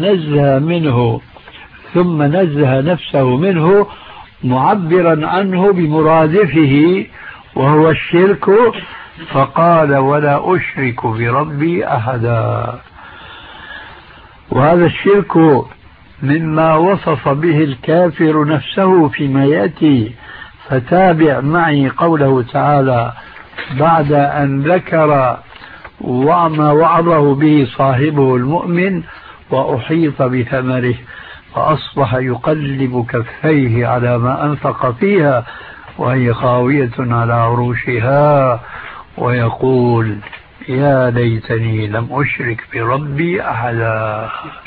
نزه نفسه منه، معبرا عنه بمرادفه وهو الشرك، فقال: ولا أشرك بربي أحدا. وهذا الشرك مما وصف به الكافر نفسه فيما يأتي. فتابع معي قوله تعالى بعد أن ذكر وما وعظه به صاحبه المؤمن: وأحيط بثمره فأصبح يقلب كفيه على ما أنفق فيها وهي خاوية على عروشها ويقول: يا ليتني لم أشرك بربي أحدا.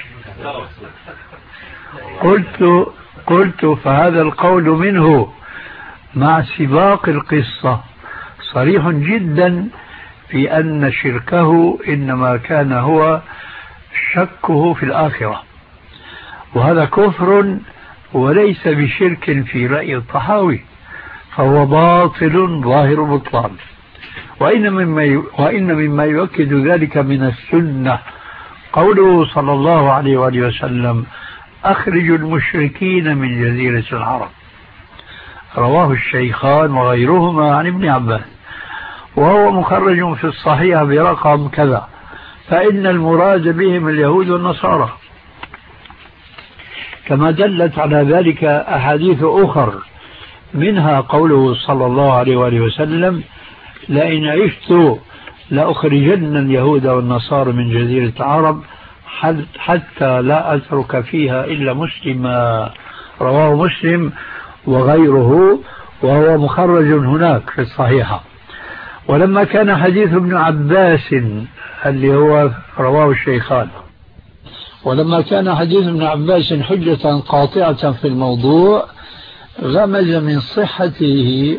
قلت فهذا القول منه مع سباق القصة صريح جدا في أن شركه إنما كان هو شكه في الآخرة، وهذا كفر وليس بشرك في رأي الطحاوي، فهو باطل ظاهر بطلان. وإن مما يؤكد ذلك من السنة قوله صلى الله عليه وآله وسلم: أخرجوا المشركين من جزيرة العرب. رواه الشيخان وغيرهما عن ابن عباس، وهو مخرج في الصحيح برقم كذا، فإن المراد بهم اليهود والنصارى، كما دلت على ذلك أحاديث أخر، منها قوله صلى الله عليه وآله وسلم: لئن عشت لأخرجن اليهود والنصارى من جزيرة العرب حتى لا أترك فيها إلا مسلما. رواه مسلم وغيره، وهو مخرج هناك في الصحيحة. ولما كان حديث ابن عباس اللي هو رواه الشيخان، ولما كان حديث ابن عباس حجة قاطعة في الموضوع، غمز من صحته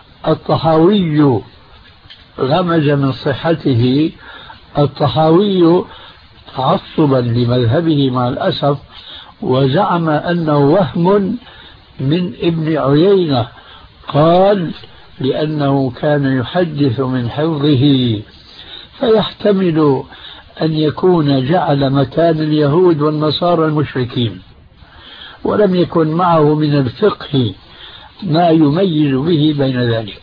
الطحاوي تعصبا لمذهبه مع الأسف، وزعم أنه وهم من ابن عيينة، قال: لأنه كان يحدث من حفظه، فيحتمل أن يكون جعل مكان اليهود والنصارى المشركين، ولم يكن معه من الفقه ما يميز به بين ذلك.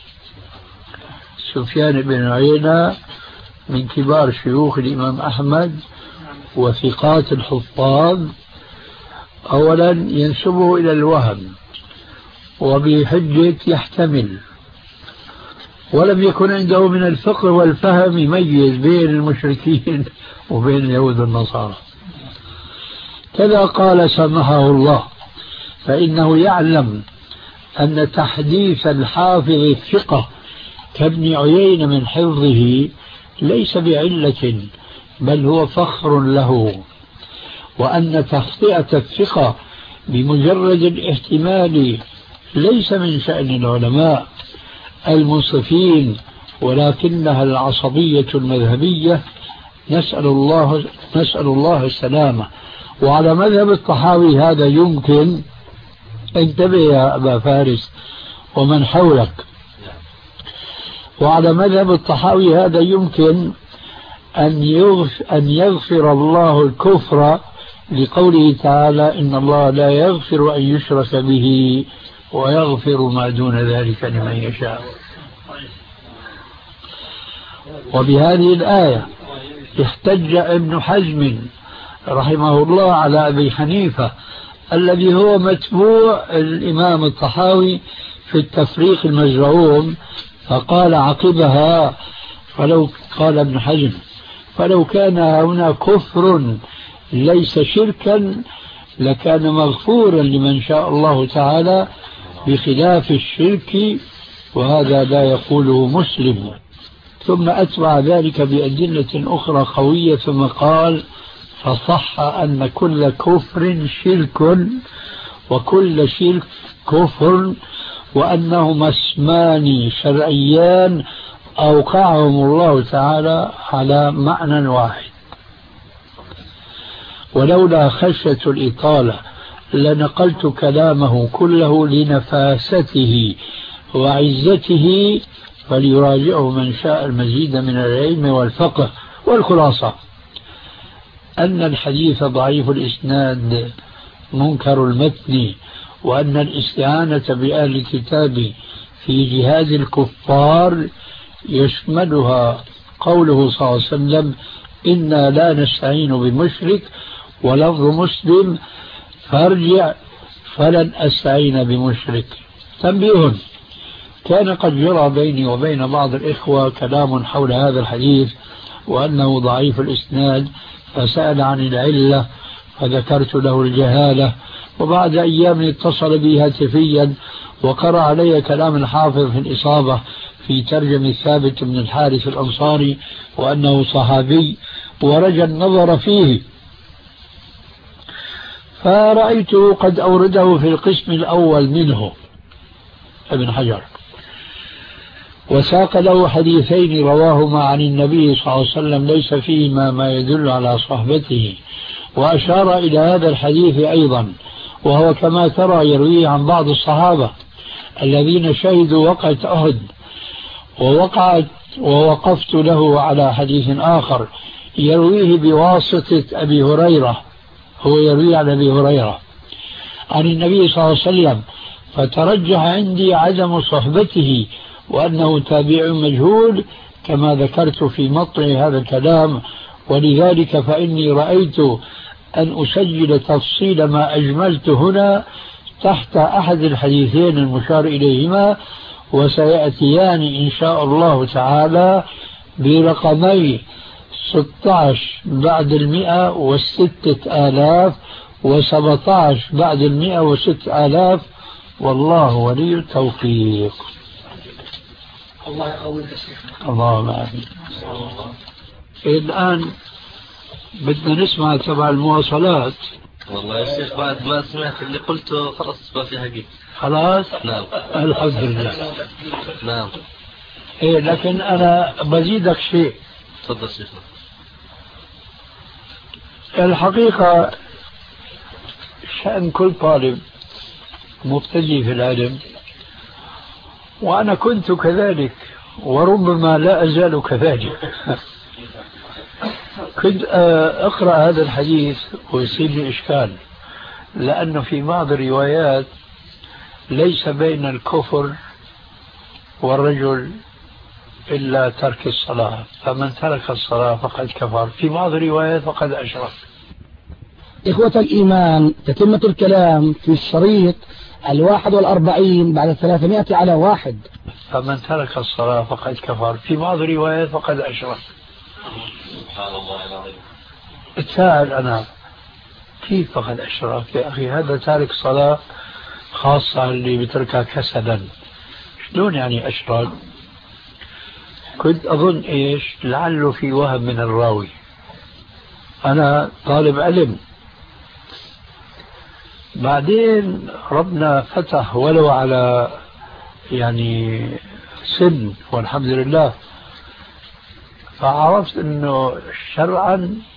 سفيان بن عيينة من كبار شيوخ الإمام أحمد وثقات الحفاظ، أولا ينسبه إلى الوهم وبحجة يحتمل، ولم يكن عنده من الفقه والفهم يميز بين المشركين وبين اليهود والنصارى. كذا قال سمحه الله: فإنه يعلم أن تحديث الحافظ الثقة كابن عيينة من حفظه ليس بعلة، بل هو فخر له، وأن تخطئة الثقة بمجرد الاحتمال ليس من شأن العلماء المنصفين ولكنها العصبية المذهبية، نسأل الله السلامة. وعلى مذهب الطحاوي هذا يمكن، انتبه يا أبا فارس ومن حولك، وعلى مذهب الطحاوي هذا يمكن أن يغفر الله الكفر لقوله تعالى إن الله لا يغفر أن يشرك به ويغفر ما دون ذلك لمن يشاء. وبهذه الآية احتج ابن حزم رحمه الله على أبي حنيفة الذي هو متبوع الإمام الطحاوي في التفريق المزعوم، فقال عقبها قال ابن حزم فلو كان هنا كفر ليس شركا لكان مغفورا لمن شاء الله تعالى بخلاف الشرك، وهذا لا يقوله مسلم. ثم أتبع ذلك بأدلة أخرى قوية ثم قال فصح أن كل كفر شرك وكل شرك كفر، وأنهما اسمان شرعيان أوقعهم الله تعالى على معنى واحد. ولولا خشية الإطالة لنقلت كلامه كله لنفاسته وعزته، فليراجعه من شاء المزيد من العلم والفقه. والخلاصة أن الحديث ضعيف الإسناد منكر المتن، وأن الاستعانة بأهل الكتاب في جهاد الكفار يشملها قوله صلى الله عليه وسلم إنا لا نستعين بمشرك، ولفظ مسلم فارجع فلن أستعين بمشرك. تنبيه، كان قد جرى بيني وبين بعض الإخوة كلام حول هذا الحديث وأنه ضعيف الإسناد، فسأل عن العلة فذكرت له الجهالة، وبعد أيام اتصل بي هاتفيا وقرأ علي كلام الحافظ في الإصابة في ترجمة ثابت بن الحارث الأنصاري وأنه صحابي، ورجى النظر فيه، فرأيته قد أورده في القسم الأول منه ابن حجر، وساق له حديثين رواهما عن النبي صلى الله عليه وسلم ليس فيهما ما يدل على صحبته، وأشار إلى هذا الحديث أيضا، وهو كما ترى يرويه عن بعض الصحابة الذين شهدوا وقعة أحد، ووقفت له على حديث آخر يرويه بواسطة أبي هريرة، هو يروي عن أبي هريرة عن النبي صلى الله عليه وسلم، فترجح عندي عدم صحبته وأنه تابع مجهول كما ذكرت في مطلع هذا الكلام. ولذلك فإني رأيت أن أسجل تفصيل ما أجملت هنا تحت أحد الحديثين المشار إليهما، وسيأتيان إن شاء الله تعالى برقمي 16 بعد 100 و6000 و17 بعد 100 و6000، والله ولي التوفيق. الله يقويك يا شيخ. اللهم آمين. الآن بدنا نسمع تبع المواصلات. والله يا شيخ بعد ما سمعت اللي قلته خلاص ما في حقيقة. خلاص؟ نعم الحمد لله. نعم. إيه لكن أنا بزيدك شيء. تفضل شيخنا. الحقيقة شأن كل طالب مبتدئ في العلم، وأنا كنت كذلك وربما لا أزال كذلك، كنت أقرأ هذا الحديث ويصير لي إشكال، لأنه في بعض الروايات ليس بين الكفر والرجل إلا ترك الصلاة، فمن ترك الصلاة فقد كفر، في بعض الروايات فقد أشرك. إخوة الإيمان، تتمة الكلام في الشريط 41 بعد 300 على 1. فمن ترك الصلاة فقد كفر، في بعض الروايات فقد أشرك. سبحان الله العظيم. اتساءل أنا كيف فقد أشرك يا أخي؟ هذا تارك صلاة خاصة اللي بتركها كسلا، شلون يعني أشرك؟ كنت أظن إيش لعله في وهم من الراوي، أنا طالب علم. بعدين ربنا فتح ولو على يعني سن والحمد لله، فعرفت أنه شرعا